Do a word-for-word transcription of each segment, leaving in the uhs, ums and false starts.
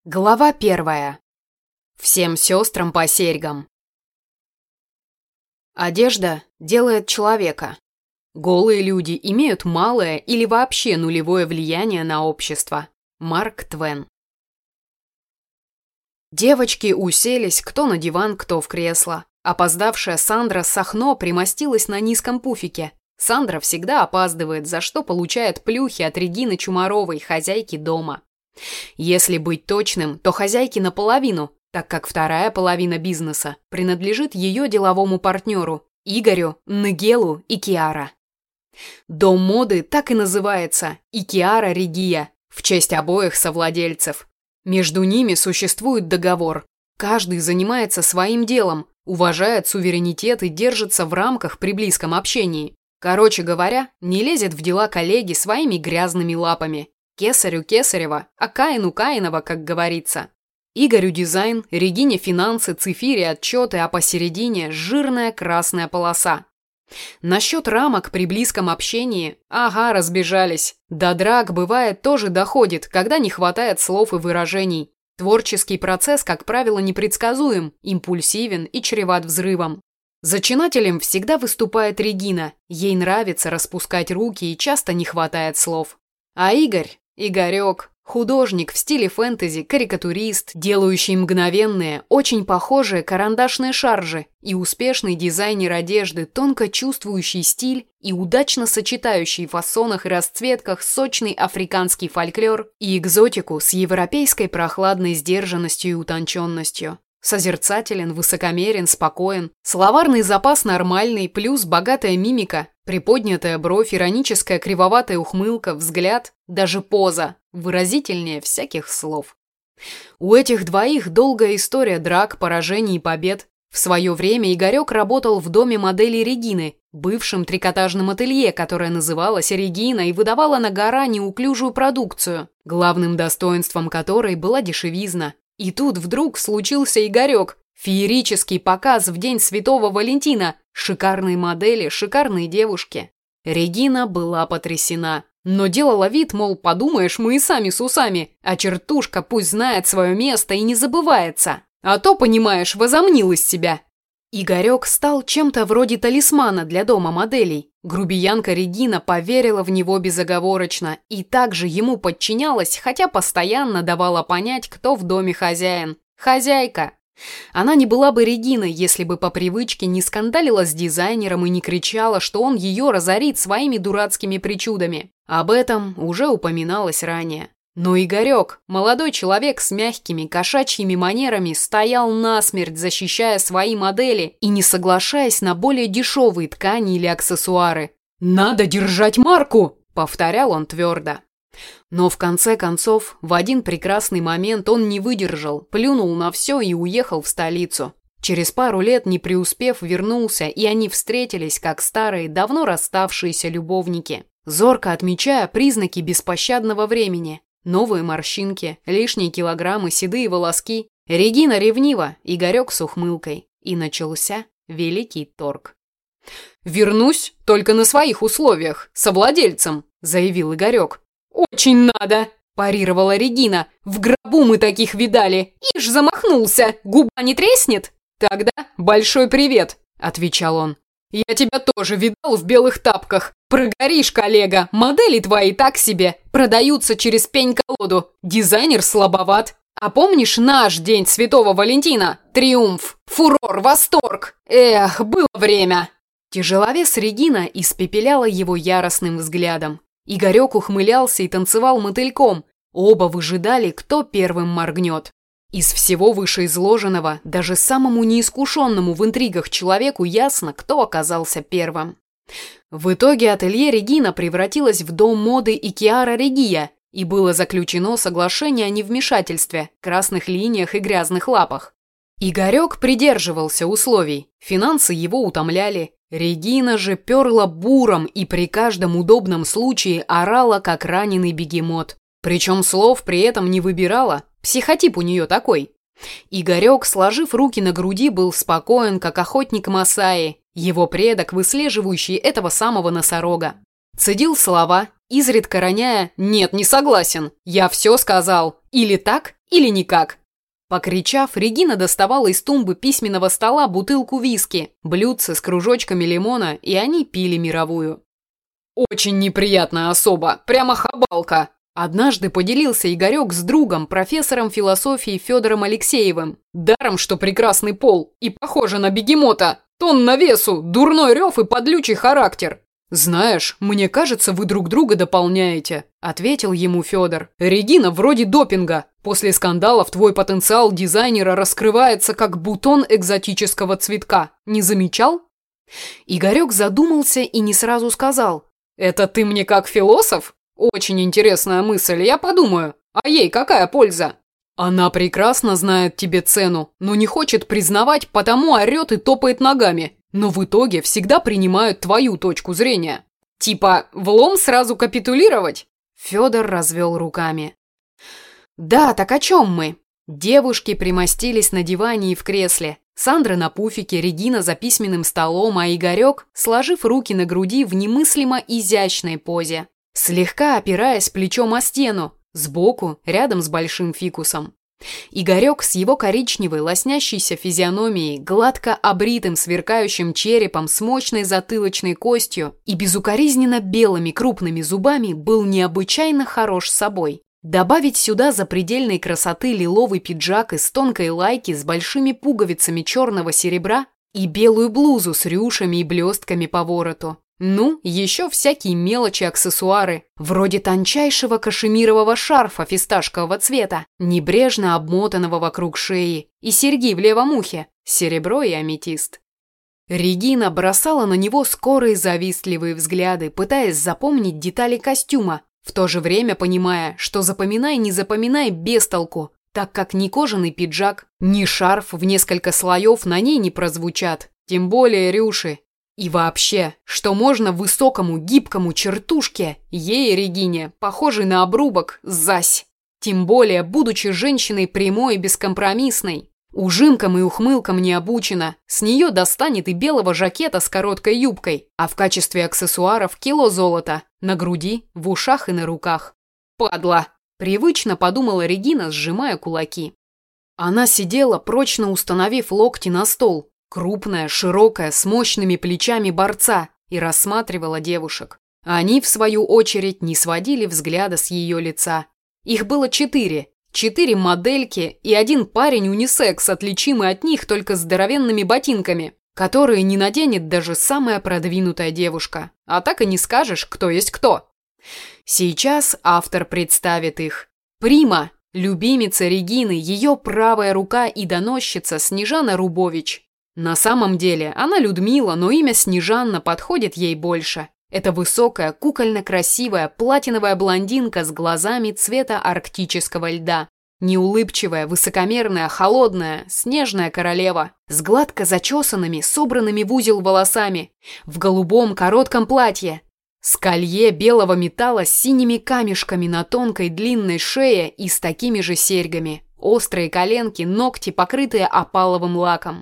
Глава первая. Всем сестрам по серьгам. Одежда делает человека. Голые люди имеют малое или вообще нулевое влияние на общество. Марк Твен. Девочки уселись кто на диван, кто в кресло. Опоздавшая Сандра Сахно примостилась на низком пуфике. Сандра всегда опаздывает, за что получает плюхи от Регины Чумаровой, хозяйки дома. Если быть точным, то хозяйки наполовину, так как вторая половина бизнеса принадлежит ее деловому партнеру Игорю, Нгелу и Киара. Дом моды так и называется Икиара Регия в честь обоих совладельцев. Между ними существует договор. Каждый занимается своим делом, уважает суверенитет и держится в рамках при близком общении. Короче говоря, не лезет в дела коллеги своими грязными лапами. Кесарю Кесарева, а Каину Каинова, как говорится. Игорю дизайн, Регине финансы, Цифире отчеты, а посередине жирная красная полоса. Насчет рамок при близком общении, ага, разбежались. До драк, бывает, тоже доходит, когда не хватает слов и выражений. Творческий процесс, как правило, непредсказуем, импульсивен и чреват взрывом. Зачинателем всегда выступает Регина, ей нравится распускать руки и часто не хватает слов. А Игорь... Игорек, художник в стиле фэнтези, карикатурист, делающий мгновенные, очень похожие карандашные шаржи и успешный дизайнер одежды, тонко чувствующий стиль и удачно сочетающий в фасонах и расцветках сочный африканский фольклор и экзотику с европейской прохладной сдержанностью и утонченностью. Созерцателен, высокомерен, спокоен, словарный запас нормальный, плюс богатая мимика, приподнятая бровь, ироническая кривоватая ухмылка, взгляд, даже поза, выразительнее всяких слов. У этих двоих долгая история драк, поражений и побед. В свое время Игорек работал в доме модели Регины, бывшем трикотажном ателье, которое называлось Регина и выдавало на гора неуклюжую продукцию, главным достоинством которой была дешевизна. И тут вдруг случился Игорек. Феерический показ в день Святого Валентина. Шикарные модели, шикарные девушки. Регина была потрясена. Но делала вид, мол, подумаешь, мы и сами с усами. А чертушка пусть знает свое место и не забывается. А то, понимаешь, возомнил из себя. Игорек стал чем-то вроде талисмана для дома моделей. Грубиянка Регина поверила в него безоговорочно и также ему подчинялась, хотя постоянно давала понять, кто в доме хозяин. Хозяйка. Она не была бы Региной, если бы по привычке не скандалила с дизайнером и не кричала, что он ее разорит своими дурацкими причудами. Об этом уже упоминалось ранее. Но Игорек, молодой человек с мягкими кошачьими манерами, стоял насмерть, защищая свои модели и не соглашаясь на более дешевые ткани или аксессуары. «Надо держать марку!» – повторял он твердо. Но в конце концов, в один прекрасный момент он не выдержал, плюнул на все и уехал в столицу. Через пару лет, не преуспев, вернулся, и они встретились, как старые, давно расставшиеся любовники, зорко отмечая признаки беспощадного времени. Новые морщинки, лишние килограммы, седые волоски. Регина ревнива, Игорек с ухмылкой. И начался великий торг. «Вернусь только на своих условиях, совладельцем», – заявил Игорек. «Очень надо», – парировала Регина. «В гробу мы таких видали. Ишь, замахнулся, губа не треснет?» «Тогда большой привет», – отвечал он. «Я тебя тоже видал в белых тапках. Прогоришь, коллега, модели твои так себе, продаются через пень-колоду, дизайнер слабоват. А помнишь наш день Святого Валентина? Триумф, фурор, восторг. Эх, было время». Тяжеловес Регина испепеляла его яростным взглядом. Игорек ухмылялся и танцевал мотыльком. Оба выжидали, кто первым моргнет. Из всего вышеизложенного даже самому неискушенному в интригах человеку ясно, кто оказался первым. В итоге ателье Регина превратилось в дом моды Икиара Регия, и было заключено соглашение о невмешательстве, красных линиях и грязных лапах. Игорек придерживался условий, финансы его утомляли, Регина же перла буром и при каждом удобном случае орала, как раненый бегемот. Причем слов при этом не выбирала, психотип у нее такой. Игорек, сложив руки на груди, был спокоен, как охотник Масаи, его предок, выслеживающий этого самого носорога. Цедил слова, изредка роняя «нет, не согласен, я все сказал», или так, Или никак?» Покричав, Регина доставала из тумбы письменного стола бутылку виски, блюдце с кружочками лимона, и они пили мировую. «Очень неприятная особа, прямо хабалка!» Однажды поделился Игорек с другом, профессором философии Федором Алексеевым. «Даром, что прекрасный пол, и похоже на бегемота. Тонна весу, дурной рев и подлючий характер». «Знаешь, мне кажется, вы друг друга дополняете», – ответил ему Федор. «Регина вроде допинга. После скандалов твой потенциал дизайнера раскрывается, как бутон экзотического цветка. Не замечал?» Игорек задумался и не сразу сказал. «Это ты мне как философ? Очень интересная мысль, я подумаю. А ей какая польза?» «Она прекрасно знает тебе цену, но не хочет признавать, потому орет и топает ногами. Но в итоге всегда принимают твою точку зрения. Типа, влом сразу капитулировать?» Федор развел руками. «Да, так о чем мы?» Девушки примостились на диване и в кресле. Сандра на пуфике, Регина за письменным столом, а Игорек, сложив руки на груди в немыслимо изящной позе, слегка опираясь плечом о стену, сбоку, рядом с большим фикусом. Игорек с его коричневой, лоснящейся физиономией, гладко обритым сверкающим черепом с мощной затылочной костью и безукоризненно белыми крупными зубами был необычайно хорош собой. Добавить сюда запредельной красоты лиловый пиджак из тонкой лайки с большими пуговицами черного серебра и белую блузу с рюшами и блестками по вороту. Ну, еще всякие мелочи-аксессуары, вроде тончайшего кашемирового шарфа фисташкового цвета, небрежно обмотанного вокруг шеи, и серьги в левом ухе, серебро и аметист. Регина бросала на него скорые завистливые взгляды, пытаясь запомнить детали костюма, в то же время понимая, что запоминай, не запоминай без толку, так как ни кожаный пиджак, ни шарф в несколько слоев на ней не прозвучат, тем более рюши. И вообще, что можно высокому гибкому чертушке, ей, Регине, похожей на обрубок, зась. Тем более, будучи женщиной прямой и бескомпромиссной. Ужимкам и ухмылкам не обучена, с нее достанет и белого жакета с короткой юбкой, а в качестве аксессуаров кило золота, на груди, в ушах и на руках. «Падла!» – привычно подумала Регина, сжимая кулаки. Она сидела, прочно установив локти на стол, крупная, широкая, с мощными плечами борца, и рассматривала девушек. Они, в свою очередь, не сводили взгляда с ее лица. Их было четыре. Четыре модельки и один парень унисекс, отличимый от них только здоровенными ботинками, которые не наденет даже самая продвинутая девушка. А так и не скажешь, кто есть кто. Сейчас автор представит их. Прима, любимица Регины, ее правая рука и доносчица Снежана Рубович. На самом деле она Людмила, но имя Снежанна подходит ей больше. Это высокая, кукольно-красивая, платиновая блондинка с глазами цвета арктического льда. Неулыбчивая, высокомерная, холодная, снежная королева. С гладко зачесанными, собранными в узел волосами. В голубом коротком платье. С колье белого металла с синими камешками на тонкой длинной шее и с такими же серьгами. Острые коленки, ногти, покрытые опаловым лаком.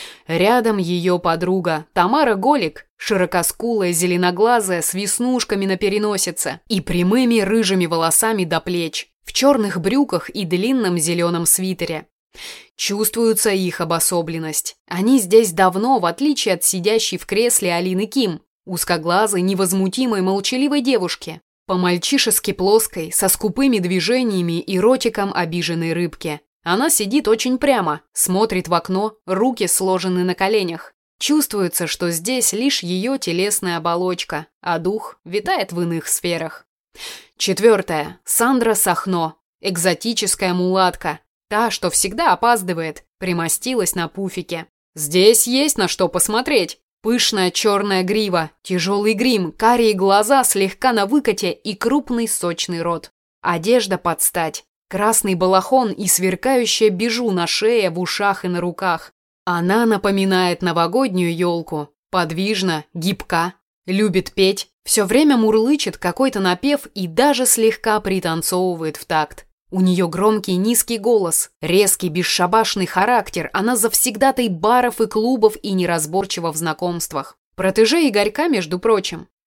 Рядом ее подруга Тамара Голик, широкоскулая, зеленоглазая, с веснушками на переносице и прямыми рыжими волосами до плеч, в черных брюках и длинном зеленом свитере. Чувствуется их обособленность. Они здесь давно, в отличие от сидящей в кресле Алины Ким, узкоглазой, невозмутимой, молчаливой девушки, по-мальчишески плоской, со скупыми движениями и ротиком обиженной рыбки. Она сидит очень прямо, смотрит в окно, руки сложены на коленях. Чувствуется, что здесь лишь ее телесная оболочка, а дух витает в иных сферах. Четвертое. Сандра Сахно. Экзотическая мулатка. Та, что всегда опаздывает, примостилась на пуфике. Здесь есть на что посмотреть. Пышная черная грива, тяжелый грим, карие глаза слегка на выкате и крупный сочный рот. Одежда под стать. Красный балахон и сверкающая бижу на шее, в ушах и на руках. Она напоминает новогоднюю елку. Подвижна, гибка, любит петь, все время мурлычет какой-то напев и даже слегка пританцовывает в такт. У нее громкий низкий голос, резкий бесшабашный характер, она завсегдатай баров и клубов и неразборчива в знакомствах. Протеже Игорька, между прочим.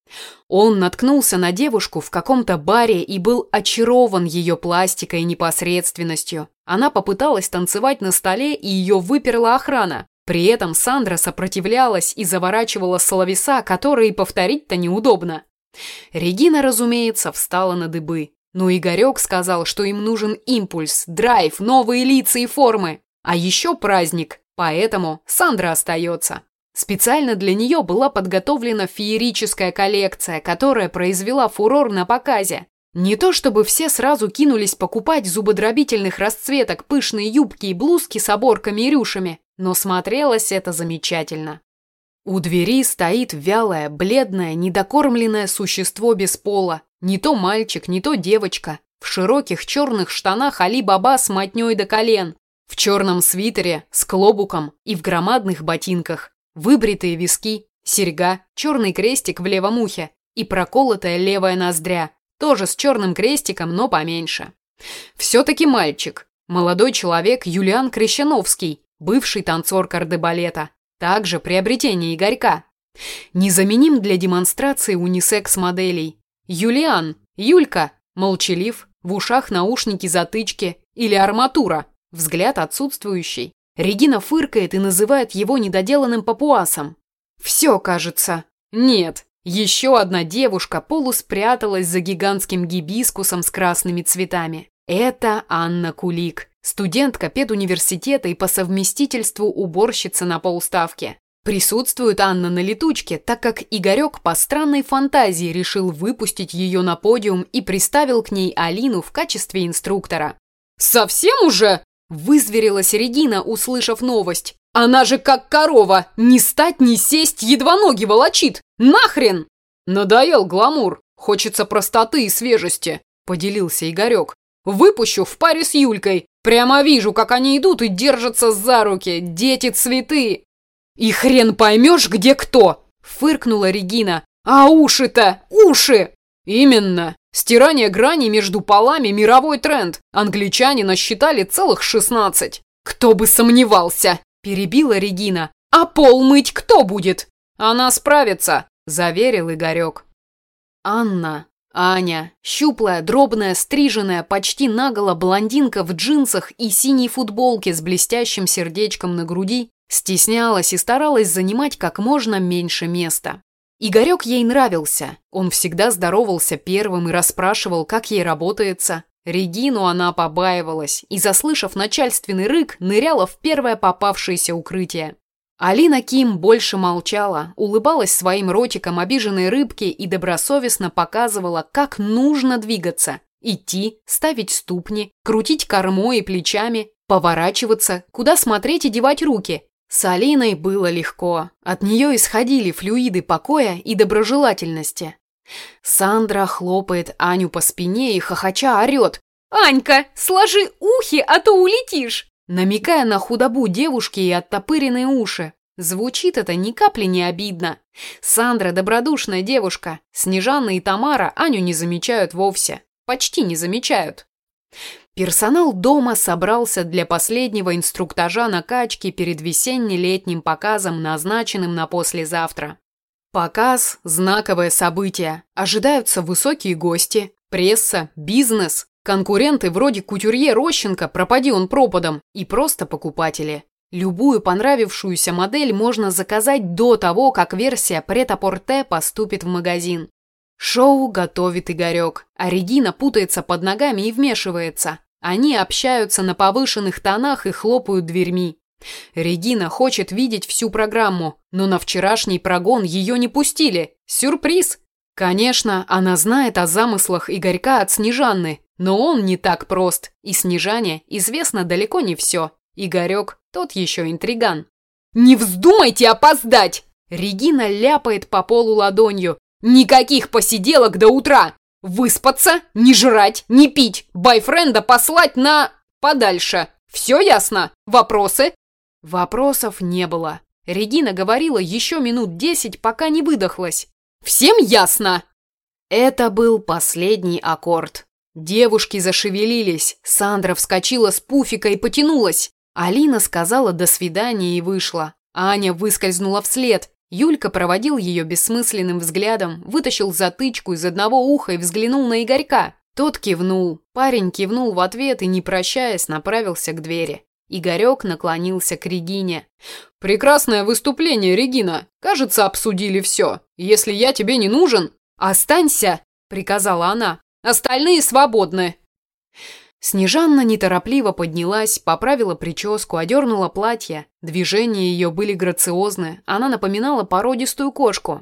Он наткнулся на девушку в каком-то баре и был очарован ее пластикой и непосредственностью. Она попыталась танцевать на столе, и ее выперла охрана. При этом Сандра сопротивлялась и заворачивала словеса, которые повторить-то неудобно. Регина, разумеется, встала на дыбы. Но Игорек сказал, что им нужен импульс, драйв, новые лица и формы. А еще праздник, поэтому Сандра остается. Специально для нее была подготовлена феерическая коллекция, которая произвела фурор на показе. Не то чтобы все сразу кинулись покупать зубодробительных расцветок пышные юбки и блузки с оборками и рюшами, но смотрелось это замечательно. У двери стоит вялое, бледное, недокормленное существо без пола. Не то мальчик, не то девочка. В широких черных штанах Али-Баба с мотней до колен. В черном свитере, с клобуком и в громадных ботинках. Выбритые виски, серьга, черный крестик в левом ухе и проколотая левая ноздря, тоже с черным крестиком, но поменьше. Все-таки мальчик, молодой человек Юлиан Крещановский, бывший танцор кардебалета, также приобретение Игорька. Незаменим для демонстрации унисекс-моделей. Юлиан, Юлька, молчалив, в ушах наушники-затычки или арматура, взгляд отсутствующий. Регина фыркает и называет его недоделанным папуасом. Все, кажется. Нет, еще одна девушка полуспряталась за гигантским гибискусом с красными цветами. Это Анна Кулик, студентка педуниверситета и по совместительству уборщица на полставки. Присутствует Анна на летучке, так как Игорек по странной фантазии решил выпустить ее на подиум и приставил к ней Алину в качестве инструктора. «Совсем уже?» – вызверилась Регина, услышав новость. «Она же как корова, ни стать, ни сесть, едва ноги волочит! Нахрен!» «Надоел гламур, хочется простоты и свежести», – поделился Игорек. «Выпущу в паре с Юлькой, прямо вижу, как они идут и держатся за руки, дети-цветы!» «И хрен поймешь, где кто!» – фыркнула Регина. «А уши-то, уши!» «Именно! Стирание граней между полами – мировой тренд. Англичане насчитали целых шестнадцать. Кто бы сомневался!» – перебила Регина. «А пол мыть кто будет?» «Она справится!» – заверил Игорек. Анна, Аня, щуплая, дробная, стриженная, почти наголо блондинка в джинсах и синей футболке с блестящим сердечком на груди, стеснялась и старалась занимать как можно меньше места. Игорек ей нравился. Он всегда здоровался первым и расспрашивал, как ей работается. Регину она побаивалась и, заслышав начальственный рык, ныряла в первое попавшееся укрытие. Алина Ким больше молчала, улыбалась своим ротиком обиженной рыбки и добросовестно показывала, как нужно двигаться. Идти, ставить ступни, крутить кормой и плечами, поворачиваться, куда смотреть и девать руки. С Алиной было легко. От нее исходили флюиды покоя и доброжелательности. Сандра хлопает Аню по спине и хохоча орет. «Анька, сложи ухи, а то улетишь!» намекая на худобу девушки и оттопыренные уши. Звучит это ни капли не обидно. Сандра добродушная девушка. Снежана и Тамара Аню не замечают вовсе. Почти не замечают. Персонал дома собрался для последнего инструктажа накачки перед весенне-летним показом, назначенным на послезавтра. Показ – знаковое событие. Ожидаются высокие гости, пресса, бизнес, конкуренты вроде кутюрье Рощенко, пропади он пропадом, и просто покупатели. Любую понравившуюся модель можно заказать до того, как версия прет-а-порте поступит в магазин. Шоу готовит Игорек, а Регина путается под ногами и вмешивается. Они общаются на повышенных тонах и хлопают дверьми. Регина хочет видеть всю программу, но на вчерашний прогон ее не пустили. Сюрприз! Конечно, она знает о замыслах Игорька от Снежаны, но он не так прост, и Снежане известно далеко не все. Игорек тот еще интриган. «Не вздумайте опоздать!» Регина ляпает по полу ладонью. «Никаких посиделок до утра! Выспаться, не жрать, не пить, бойфренда послать на... подальше. Все ясно? Вопросы?» Вопросов не было. Регина говорила еще минут десять, пока не выдохлась. «Всем ясно?» Это был последний аккорд. Девушки зашевелились. Сандра вскочила с пуфика и потянулась. Алина сказала «до свидания» и вышла. Аня выскользнула вслед. Юлька проводил ее бессмысленным взглядом, вытащил затычку из одного уха и взглянул на Игорька. Тот кивнул. Парень кивнул в ответ и, не прощаясь, направился к двери. Игорек наклонился к Регине. «Прекрасное выступление, Регина. Кажется, обсудили все. Если я тебе не нужен...» «Останься!» – приказала она. «Остальные свободны!» Снежанна неторопливо поднялась, поправила прическу, одернула платье. Движения ее были грациозны, она напоминала породистую кошку.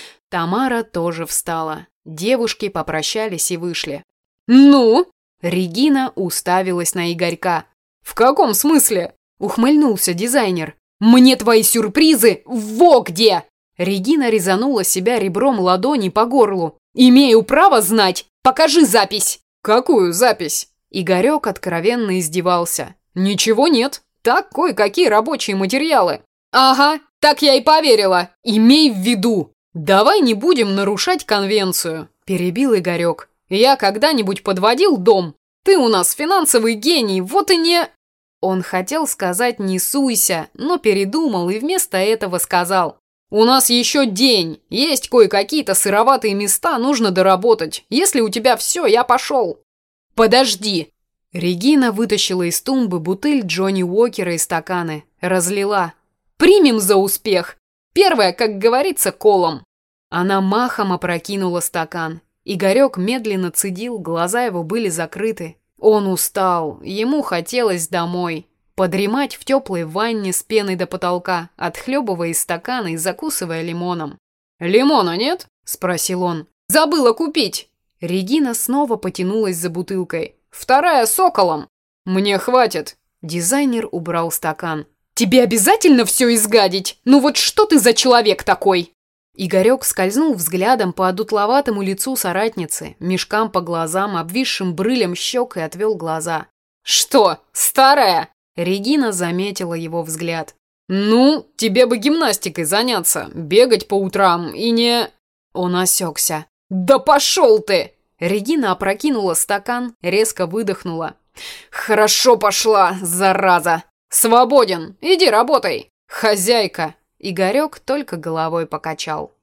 Тамара тоже встала. Девушки попрощались и вышли. «Ну?» – Регина уставилась на Игорька. «В каком смысле?» – ухмыльнулся дизайнер. «Мне твои сюрпризы во где!» Регина резанула себя ребром ладони по горлу. «Имею право знать! Покажи запись!» «Какую запись?» Игорек откровенно издевался. «Ничего нет. Так, кое-какие рабочие материалы». «Ага, так я и поверила. Имей в виду». «Давай не будем нарушать конвенцию», – перебил Игорек. «Я когда-нибудь подводил дом? Ты у нас финансовый гений, вот и не...» Он хотел сказать «не суйся», но передумал и вместо этого сказал: «У нас еще день. Есть кое-какие-то сыроватые места, нужно доработать. Если у тебя все, я пошел». «Подожди!» Регина вытащила из тумбы бутыль Джонни Уокера и стаканы. Разлила. «Примем за успех! Первое, как говорится, колом!» Она махом опрокинула стакан. Игорек медленно цедил, глаза его были закрыты. Он устал, ему хотелось домой. Подремать в теплой ванне с пеной до потолка, отхлебывая из стакана и закусывая лимоном. «Лимона нет?» – спросил он. «Забыла купить!» Регина снова потянулась за бутылкой. «Вторая соколом!» «Мне хватит!» Дизайнер убрал стакан. «Тебе обязательно все изгадить? Ну вот что ты за человек такой?» Игорек скользнул взглядом по одутловатому лицу соратницы, мешкам по глазам, обвисшим брылем щек и отвел глаза. «Что, старая?» Регина заметила его взгляд. «Ну, тебе бы гимнастикой заняться, бегать по утрам и не...» Он осекся. «Да пошел ты!» Регина опрокинула стакан, резко выдохнула. «Хорошо пошла, зараза! Свободен, иди работай! Хозяйка!» Игорек только головой покачал.